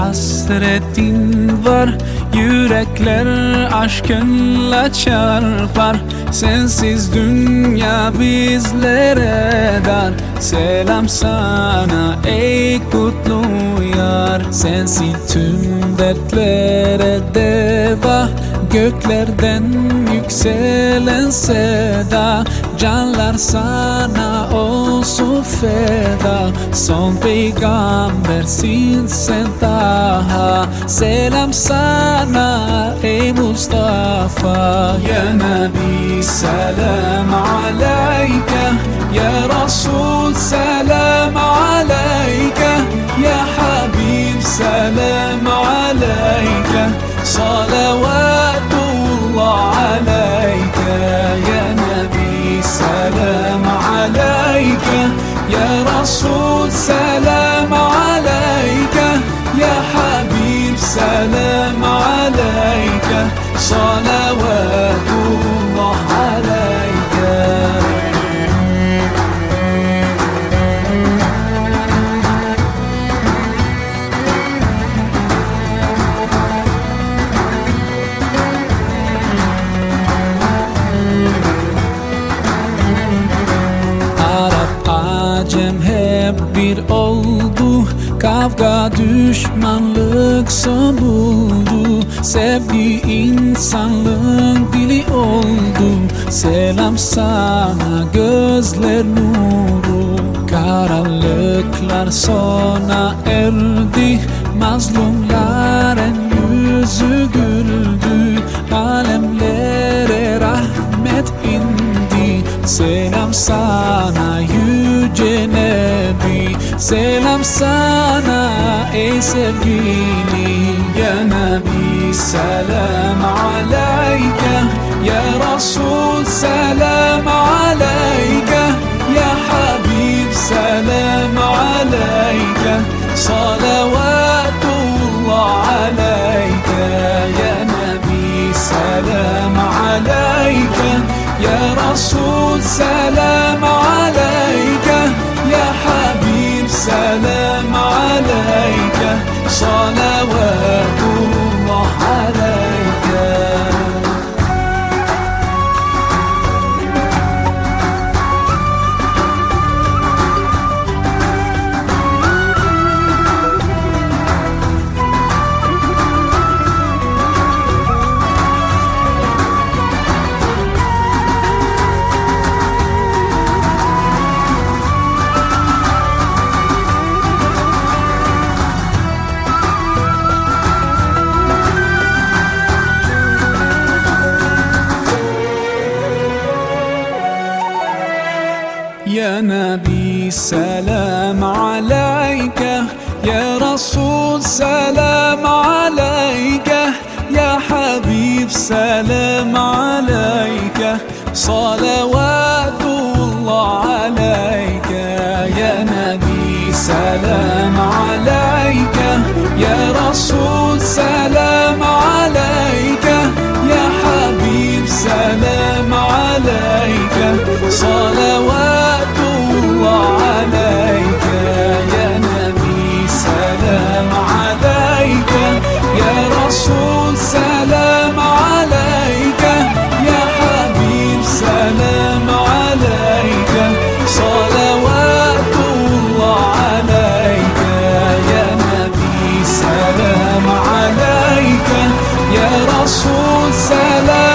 hasretin var. Yürekler aşkınla çarpar. Sensiz dünya bizlere dar. Selam sana ey kutlu yar. Sensin tüm dertlere deva. Göklerden yükselen seda. Canlar sana olsun feda. Son peygambersin sen daha. Selam sana ey Mustafa. Ya Nabi selam aleyke. Ya Resul selam aleyke. Ya Habib selam aleyke. Salavatullah aleyke. Ya Nabi selam aleyke. Ya Resul selam aleyke. Ya Habib selam aleyke. Salavatullah aleyke. Acem hep bir oldu. Kavga düşmanlık son buldu. Sevgi insanlığın dili oldu. Selam sana gözler nuru. Karanlıklar sona erdi. Mazlumların yüzü güldü. Alemlere rahmet indi. Selam sana yüce Nebi. Selam sana ey sevgili. Ya Nabi selam aleyke. Ya Resul selam aleyke. Ya Habib selam aleyke. Salavatullah aleyke. Ya Nabi selam aleyke. Ya Resul selam aleyke. Ya Habib selam aleyke. Salavatullah aleyke. Ya Nabi selam aleyke. Ya Resul selam aleyke. Ya Habib selam aleyke. Salavatullah aleyke. Ya Nabi selam aleyke. Ya Resul selam aleyke. Ya Habib selam aleyke. Salavatullah aleyke. Ya Nabi selam aleyke. Ya Resul selam aleyke. Ya Habib selam aleyke. Salavatullah aleyke. Ya Nabi selam aleyke. Ya Resul selam